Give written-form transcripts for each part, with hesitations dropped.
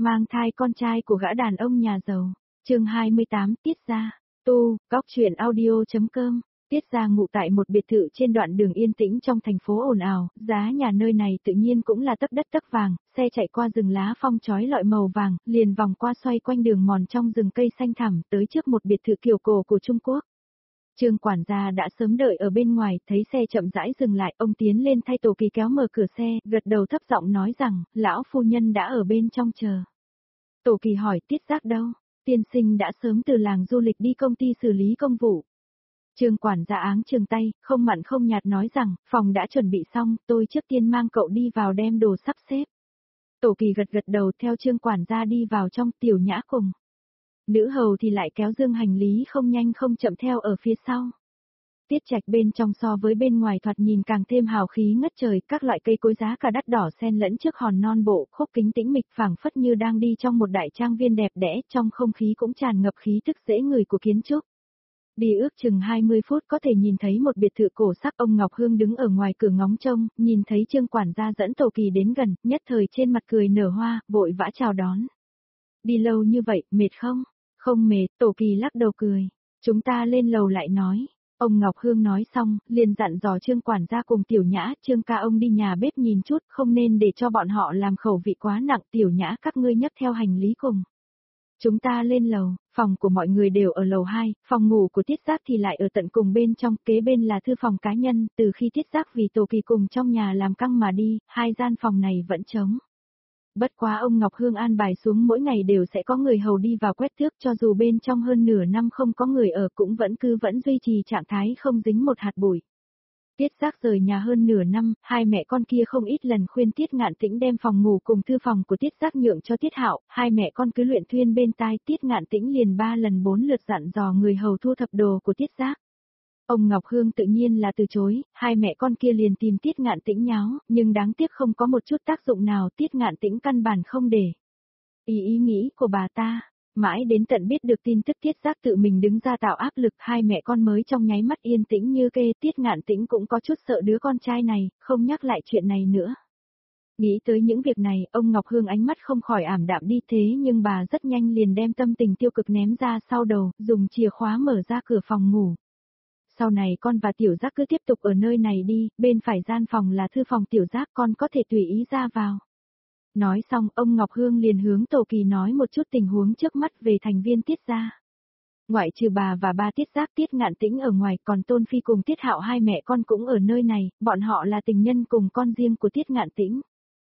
mang thai con trai của gã đàn ông nhà giàu. Chương 28 Tiết Gia. Góc truyện audio.com. Tiết Gia ngụ tại một biệt thự trên đoạn đường yên tĩnh trong thành phố ồn ào, giá nhà nơi này tự nhiên cũng là tấc đất tấc vàng, xe chạy qua rừng lá phong chói lọi màu vàng, liền vòng qua xoay quanh đường mòn trong rừng cây xanh thẳm, tới trước một biệt thự kiểu cổ của Trung Quốc. Trương quản gia đã sớm đợi ở bên ngoài, thấy xe chậm rãi dừng lại, ông tiến lên thay Tổ Kỳ kéo mở cửa xe, gật đầu thấp giọng nói rằng, lão phu nhân đã ở bên trong chờ. Tổ Kỳ hỏi, Tiết Giác đâu? Tiên sinh đã sớm từ làng du lịch đi công ty xử lý công vụ. Trương quản gia áng chừng tay, không mặn không nhạt nói rằng, phòng đã chuẩn bị xong, tôi trước tiên mang cậu đi vào đem đồ sắp xếp. Tổ Kỳ gật gật đầu theo Trương quản gia đi vào trong, Tiểu Nhã cùng. Nữ hầu thì lại kéo dương hành lý không nhanh không chậm theo ở phía sau. Tiết Trạch bên trong so với bên ngoài thoạt nhìn càng thêm hào khí ngất trời, các loại cây cối giá cả đắt đỏ xen lẫn trước hòn non bộ, khúc kính tĩnh mịch phảng phất như đang đi trong một đại trang viên đẹp đẽ, trong không khí cũng tràn ngập khí tức dễ người của kiến trúc. Đi ước chừng 20 phút có thể nhìn thấy một biệt thự cổ sắc. Ông Ngọc Hương đứng ở ngoài cửa ngóng trông, nhìn thấy Trương quản gia dẫn Tổ Kỳ đến gần, nhất thời trên mặt cười nở hoa, vội vã chào đón. Đi lâu như vậy, mệt không? Không mệt, Tổ Kỳ lắc đầu cười. Chúng ta lên lầu lại nói. Ông Ngọc Hương nói xong, liền dặn dò Trương quản gia cùng Tiểu Nhã, Trương ca ông đi nhà bếp nhìn chút, không nên để cho bọn họ làm khẩu vị quá nặng. Tiểu Nhã các ngươi nhấc theo hành lý cùng. Chúng ta lên lầu, phòng của mọi người đều ở lầu 2, phòng ngủ của Tiết Giác thì lại ở tận cùng bên trong, kế bên là thư phòng cá nhân. Từ khi Tiết Giác vì Tổ Kỳ cùng trong nhà làm căng mà đi, hai gian phòng này vẫn trống. Bất quá ông Ngọc Hương an bài xuống mỗi ngày đều sẽ có người hầu đi vào quét tước, cho dù bên trong hơn nửa năm không có người ở cũng vẫn duy trì trạng thái không dính một hạt bụi. Tiết Giác rời nhà hơn nửa năm, hai mẹ con kia không ít lần khuyên Tiết Ngạn Tĩnh đem phòng ngủ cùng thư phòng của Tiết Giác nhượng cho Tiết Hạo, hai mẹ con cứ luyện thuyên bên tai, Tiết Ngạn Tĩnh liền 3 lần 4 lượt dặn dò người hầu thu thập đồ của Tiết Giác. Ông Ngọc Hương tự nhiên là từ chối, hai mẹ con kia liền tìm Tiết Ngạn Tĩnh nháo, nhưng đáng tiếc không có một chút tác dụng nào, Tiết Ngạn Tĩnh căn bản không để ý nghĩ của bà ta. Mãi đến tận biết được tin tức Tiết Giác tự mình đứng ra tạo áp lực, hai mẹ con mới trong nháy mắt yên tĩnh như kê. Tiết Ngạn Tĩnh cũng có chút sợ đứa con trai này, không nhắc lại chuyện này nữa. Nghĩ tới những việc này, ông Ngọc Hương ánh mắt không khỏi ảm đạm đi, thế nhưng bà rất nhanh liền đem tâm tình tiêu cực ném ra sau đầu, dùng chìa khóa mở ra cửa phòng ngủ. Sau này con và Tiểu Giác cứ tiếp tục ở nơi này đi, bên phải gian phòng là thư phòng Tiểu Giác, con có thể tùy ý ra vào. Nói xong, ông Ngọc Hương liền hướng Tổ Kỳ nói một chút tình huống trước mắt về thành viên Tiết gia. Ngoại trừ bà và ba Tiết Giác, Tiết Ngạn Tĩnh ở ngoài, còn Tôn Phi cùng Tiết Hạo hai mẹ con cũng ở nơi này, bọn họ là tình nhân cùng con riêng của Tiết Ngạn Tĩnh.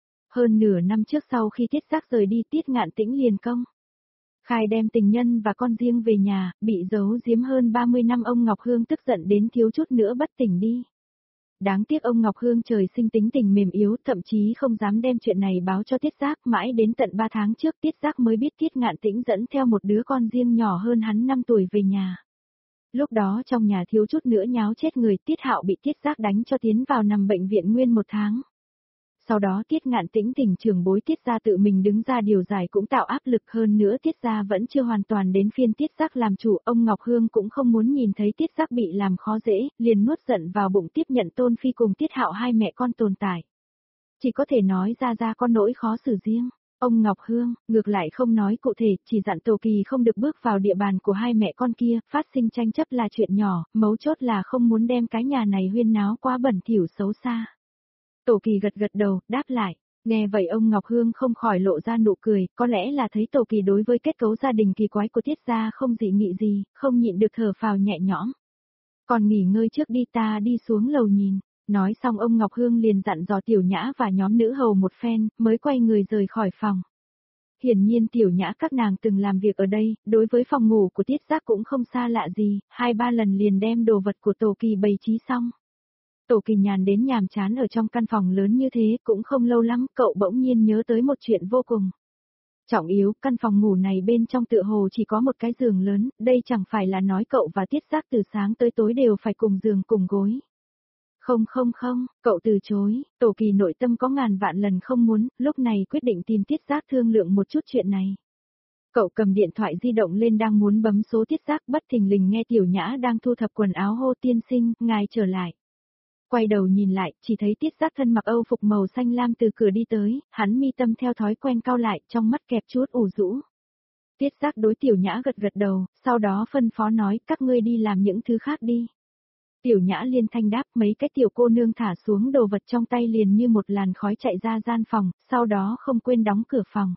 Hơn nửa năm trước sau khi Tiết Giác rời đi, Tiết Ngạn Tĩnh liền công khai đem tình nhân và con riêng về nhà, bị giấu giếm hơn 30 năm. Ông Ngọc Hương tức giận đến thiếu chút nữa bất tỉnh đi. Đáng tiếc ông Ngọc Hương trời sinh tính tình mềm yếu, thậm chí không dám đem chuyện này báo cho Tiết Giác, mãi đến tận 3 tháng trước Tiết Giác mới biết Tiết Ngạn Tĩnh dẫn theo một đứa con riêng nhỏ hơn hắn 5 tuổi về nhà. Lúc đó trong nhà thiếu chút nữa nháo chết người, Tiết Hạo bị Tiết Giác đánh cho tiến vào nằm bệnh viện nguyên 1 tháng. Sau đó Tiết Ngạn Tĩnh tỉnh trưởng bối Tiết gia tự mình đứng ra điều giải cũng tạo áp lực, hơn nữa Tiết gia vẫn chưa hoàn toàn đến phiên Tiết Giác làm chủ, ông Ngọc Hương cũng không muốn nhìn thấy Tiết Giác bị làm khó dễ, liền nuốt giận vào bụng tiếp nhận Tôn Phi cùng Tiết Hạo hai mẹ con tồn tại. Chỉ có thể nói ra có nỗi khó xử riêng. Ông Ngọc Hương, ngược lại không nói cụ thể, chỉ dặn Tổ Kỳ không được bước vào địa bàn của hai mẹ con kia, phát sinh tranh chấp là chuyện nhỏ, mấu chốt là không muốn đem cái nhà này huyên náo quá bẩn thỉu xấu xa. Tổ Kỳ gật gật đầu, đáp lại. Nghe vậy ông Ngọc Hương không khỏi lộ ra nụ cười, có lẽ là thấy Tổ Kỳ đối với kết cấu gia đình kỳ quái của Tiết gia không dị nghị gì, không nhịn được thở phào nhẹ nhõm. Còn nghỉ ngơi trước đi, ta đi xuống lầu nhìn. Nói xong ông Ngọc Hương liền dặn dò Tiểu Nhã và nhóm nữ hầu một phen, mới quay người rời khỏi phòng. Hiển nhiên Tiểu Nhã các nàng từng làm việc ở đây, đối với phòng ngủ của Tiết Giác cũng không xa lạ gì, 2-3 lần liền đem đồ vật của Tổ Kỳ bày trí xong. Tổ Kỳ nhàn đến nhàm chán ở trong căn phòng lớn như thế, cũng không lâu lắm, cậu bỗng nhiên nhớ tới một chuyện vô cùng trọng yếu, căn phòng ngủ này bên trong tựa hồ chỉ có một cái giường lớn, đây chẳng phải là nói cậu và Tiết Giác từ sáng tới tối đều phải cùng giường cùng gối. Không, cậu từ chối, Tổ Kỳ nội tâm có ngàn vạn lần không muốn, lúc này quyết định tìm Tiết Giác thương lượng một chút chuyện này. Cậu cầm điện thoại di động lên đang muốn bấm số Tiết Giác, bất thình lình nghe Tiểu Nhã đang thu thập quần áo hô, tiên sinh, ngài trở lại. Quay đầu nhìn lại, chỉ thấy Tiết Giác thân mặc Âu phục màu xanh lam từ cửa đi tới, hắn mi tâm theo thói quen cau lại, trong mắt kẹp chút ủ rũ. Tiết Giác đối Tiểu Nhã gật gật đầu, sau đó phân phó nói, các ngươi đi làm những thứ khác đi. Tiểu Nhã liên thanh đáp, mấy cái tiểu cô nương thả xuống đồ vật trong tay liền như một làn khói chạy ra gian phòng, sau đó không quên đóng cửa phòng.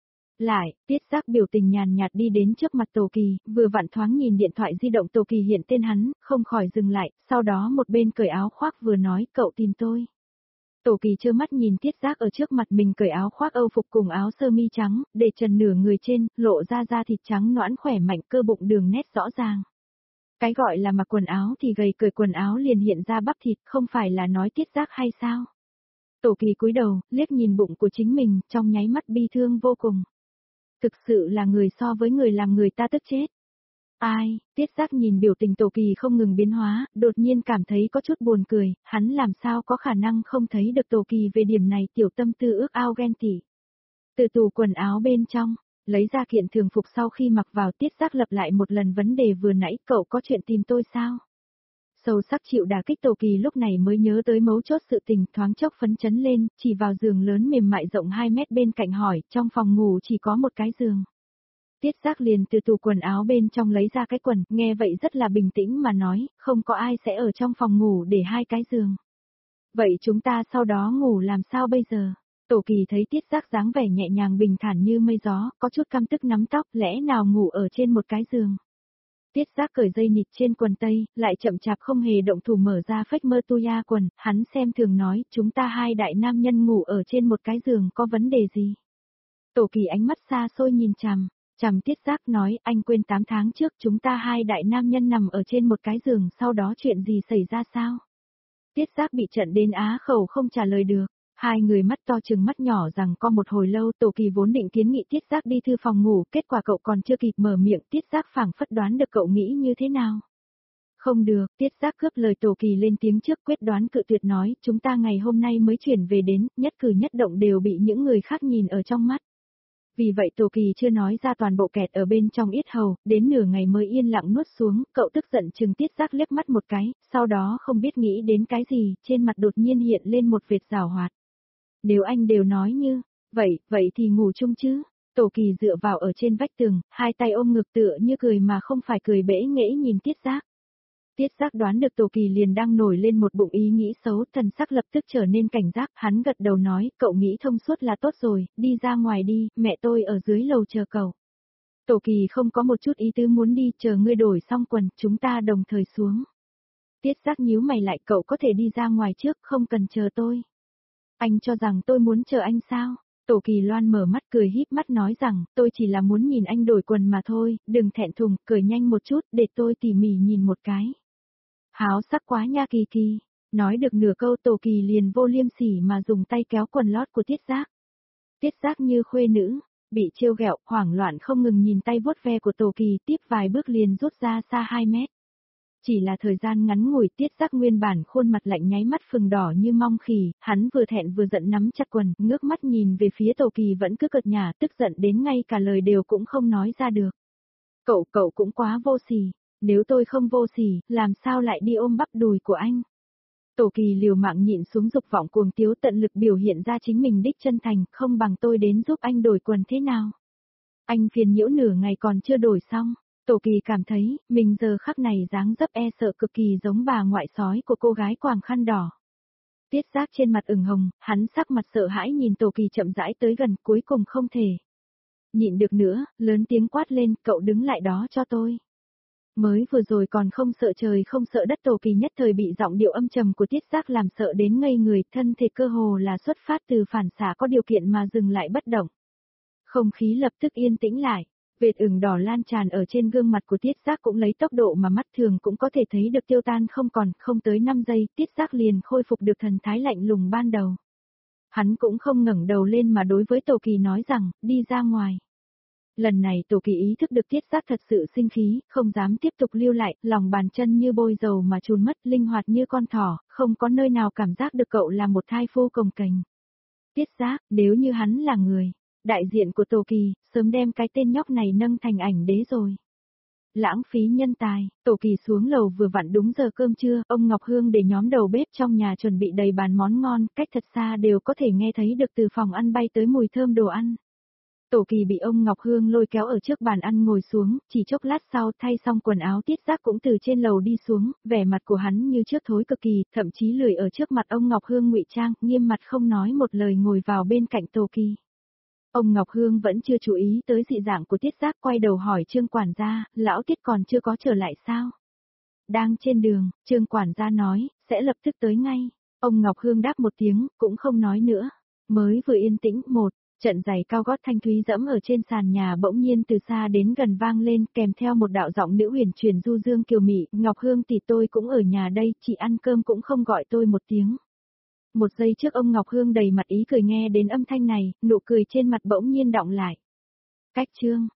Lại, Tiết Giác biểu tình nhàn nhạt đi đến trước mặt Tổ Kỳ, vừa vặn thoáng nhìn điện thoại di động Tổ Kỳ hiện tên hắn, không khỏi dừng lại, sau đó một bên cởi áo khoác vừa nói, cậu tìm tôi. Tổ Kỳ trơ mắt nhìn Tiết Giác ở trước mặt mình cởi áo khoác Âu phục cùng áo sơ mi trắng, để trần nửa người trên, lộ ra da thịt trắng nõn khỏe mạnh, cơ bụng đường nét rõ ràng. Cái gọi là mặc quần áo thì gầy, cởi quần áo liền hiện ra bắp thịt, không phải là nói Tiết Giác hay sao? Tổ Kỳ cúi đầu, liếc nhìn bụng của chính mình, trong nháy mắt bi thương vô cùng. Thực sự là người so với người làm người ta tức chết. Ai, Tiết Giác nhìn biểu tình Tổ Kỳ không ngừng biến hóa, đột nhiên cảm thấy có chút buồn cười, hắn làm sao có khả năng không thấy được Tổ Kỳ về điểm này, tiểu tâm tư ước ao ghen tị. Từ tủ quần áo bên trong, lấy ra kiện thường phục sau khi mặc vào, Tiết Giác lặp lại một lần vấn đề vừa nãy, cậu có chuyện tìm tôi sao? Sâu sắc chịu đả kích Tổ Kỳ lúc này mới nhớ tới mấu chốt sự tình, thoáng chốc phấn chấn lên, chỉ vào giường lớn mềm mại rộng 2 mét bên cạnh hỏi, trong phòng ngủ chỉ có một cái giường. Tiết Giác liền từ tủ quần áo bên trong lấy ra cái quần, nghe vậy rất là bình tĩnh mà nói, không có ai sẽ ở trong phòng ngủ để 2 cái giường. Vậy chúng ta sau đó ngủ làm sao bây giờ? Tổ Kỳ thấy Tiết Giác dáng vẻ nhẹ nhàng bình thản như mây gió, có chút căm tức nắm tóc, lẽ nào ngủ ở trên một cái giường. Tiết Giác cởi dây nịt trên quần tây, lại chậm chạp không hề động thủ mở ra phách mơ tu ya quần, hắn xem thường nói, chúng ta 2 đại nam nhân ngủ ở trên một cái giường có vấn đề gì? Tổ Kỳ ánh mắt xa xôi nhìn chằm Tiết Giác nói, anh quên 8 tháng trước chúng ta 2 đại nam nhân nằm ở trên một cái giường, sau đó chuyện gì xảy ra sao? Tiết Giác bị trận đến á khẩu không trả lời được. Hai người mắt to chừng mắt nhỏ rằng co một hồi lâu, Tổ Kỳ vốn định kiến nghị Tiết Giác đi thư phòng ngủ, kết quả cậu còn chưa kịp mở miệng, Tiết Giác phảng phất đoán được cậu nghĩ như thế nào. Không được, Tiết Giác cướp lời Tổ Kỳ lên tiếng trước, quyết đoán cự tuyệt nói, chúng ta ngày hôm nay mới chuyển về đến, nhất cử nhất động đều bị những người khác nhìn ở trong mắt. Vì vậy Tổ Kỳ chưa nói ra toàn bộ kẹt ở bên trong yết hầu, đến nửa ngày mới yên lặng nuốt xuống, cậu tức giận chừng Tiết Giác liếc mắt một cái, sau đó không biết nghĩ đến cái gì, trên mặt đột nhiên hiện lên một vệt giảo hoạt. Nếu anh đều nói như, vậy thì ngủ chung chứ. Tổ Kỳ dựa vào ở trên vách tường, 2 tay ôm ngực tựa như cười mà không phải cười bẽ nghễ nhìn Tiết Giác. Tiết Giác đoán được Tổ Kỳ liền đang nổi lên một bụng ý nghĩ xấu, thần sắc lập tức trở nên cảnh giác, hắn gật đầu nói, cậu nghĩ thông suốt là tốt rồi, đi ra ngoài đi, mẹ tôi ở dưới lầu chờ cậu. Tổ Kỳ không có một chút ý tứ muốn đi, chờ ngươi đổi xong quần, chúng ta đồng thời xuống. Tiết Giác nhíu mày lại, cậu có thể đi ra ngoài trước, không cần chờ tôi. Anh cho rằng tôi muốn chờ anh sao? Tổ Kỳ Loan mở mắt cười híp mắt nói rằng, tôi chỉ là muốn nhìn anh đổi quần mà thôi, đừng thẹn thùng, cởi nhanh một chút, để tôi tỉ mỉ nhìn một cái. Háo sắc quá nha Kỳ Kỳ. Nói được nửa câu Tổ Kỳ liền vô liêm sỉ mà dùng tay kéo quần lót của Tiết Giác. Tiết Giác như khuê nữ, bị trêu ghẹo, hoảng loạn không ngừng nhìn tay vuốt ve của Tổ Kỳ, tiếp vài bước liền rút ra xa 2 mét. Chỉ là thời gian ngắn ngủi, Tiết Giác nguyên bản khuôn mặt lạnh nháy mắt phừng đỏ như mong khỉ, hắn vừa thẹn vừa giận nắm chặt quần, ngước mắt nhìn về phía Tổ Kỳ vẫn cứ cợt nhả, tức giận đến ngay cả lời đều cũng không nói ra được. Cậu cũng quá vô sỉ, nếu tôi không vô sỉ, làm sao lại đi ôm bắp đùi của anh? Tổ Kỳ liều mạng nhịn xuống dục vọng cuồng tiếu, tận lực biểu hiện ra chính mình đích chân thành, không bằng tôi đến giúp anh đổi quần thế nào? Anh phiền nhiễu nửa ngày còn chưa đổi xong. Tổ Kỳ cảm thấy, mình giờ khắc này dáng dấp e sợ cực kỳ giống bà ngoại sói của cô gái quàng khăn đỏ. Tiết Giác trên mặt ửng hồng, hắn sắc mặt sợ hãi nhìn Tổ Kỳ chậm rãi tới gần, cuối cùng không thể nhịn được nữa, lớn tiếng quát lên, cậu đứng lại đó cho tôi. Mới vừa rồi còn không sợ trời không sợ đất, Tổ Kỳ nhất thời bị giọng điệu âm trầm của Tiết Giác làm sợ đến ngây người, thân thể cơ hồ là xuất phát từ phản xạ có điều kiện mà dừng lại bất động. Không khí lập tức yên tĩnh lại. Vệt ửng đỏ lan tràn ở trên gương mặt của Tiết Giác cũng lấy tốc độ mà mắt thường cũng có thể thấy được tiêu tan không còn, không tới 5 giây, Tiết Giác liền khôi phục được thần thái lạnh lùng ban đầu. Hắn cũng không ngẩng đầu lên mà đối với Tổ Kỳ nói rằng, đi ra ngoài. Lần này Tổ Kỳ ý thức được Tiết Giác thật sự sinh khí, không dám tiếp tục lưu lại, lòng bàn chân như bôi dầu mà chùn mất, linh hoạt như con thỏ, không có nơi nào cảm giác được cậu là một thai phu cồng kềnh. Tiết Giác, nếu như hắn là người, đại diện của Tổ Kỳ, sớm đem cái tên nhóc này nâng thành ảnh đế rồi. Lãng phí nhân tài, Tổ Kỳ xuống lầu vừa vặn đúng giờ cơm trưa, ông Ngọc Hương để nhóm đầu bếp trong nhà chuẩn bị đầy bàn món ngon, cách thật xa đều có thể nghe thấy được từ phòng ăn bay tới mùi thơm đồ ăn. Tổ Kỳ bị ông Ngọc Hương lôi kéo ở trước bàn ăn ngồi xuống, chỉ chốc lát sau thay xong quần áo Tiết Giác cũng từ trên lầu đi xuống, vẻ mặt của hắn như trước thối cực kỳ, thậm chí lười ở trước mặt ông Ngọc Hương ngụy trang, nghiêm mặt không nói một lời ngồi vào bên cạnh Tổ Kỳ. Ông Ngọc Hương vẫn chưa chú ý tới dị dạng của Tiết Giác, quay đầu hỏi Trương quản gia, lão Tiết còn chưa có trở lại sao? Đang trên đường, Trương quản gia nói, sẽ lập tức tới ngay. Ông Ngọc Hương đáp một tiếng, cũng không nói nữa. Mới vừa yên tĩnh, một trận giày cao gót thanh thúy dẫm ở trên sàn nhà bỗng nhiên từ xa đến gần vang lên, kèm theo một đạo giọng nữ huyền truyền du dương kiều mị, Ngọc Hương tỷ tôi cũng ở nhà đây, chị ăn cơm cũng không gọi tôi một tiếng. Một giây trước ông Ngọc Hương đầy mặt ý cười nghe đến âm thanh này, nụ cười trên mặt bỗng nhiên đọng lại. Cách Trương,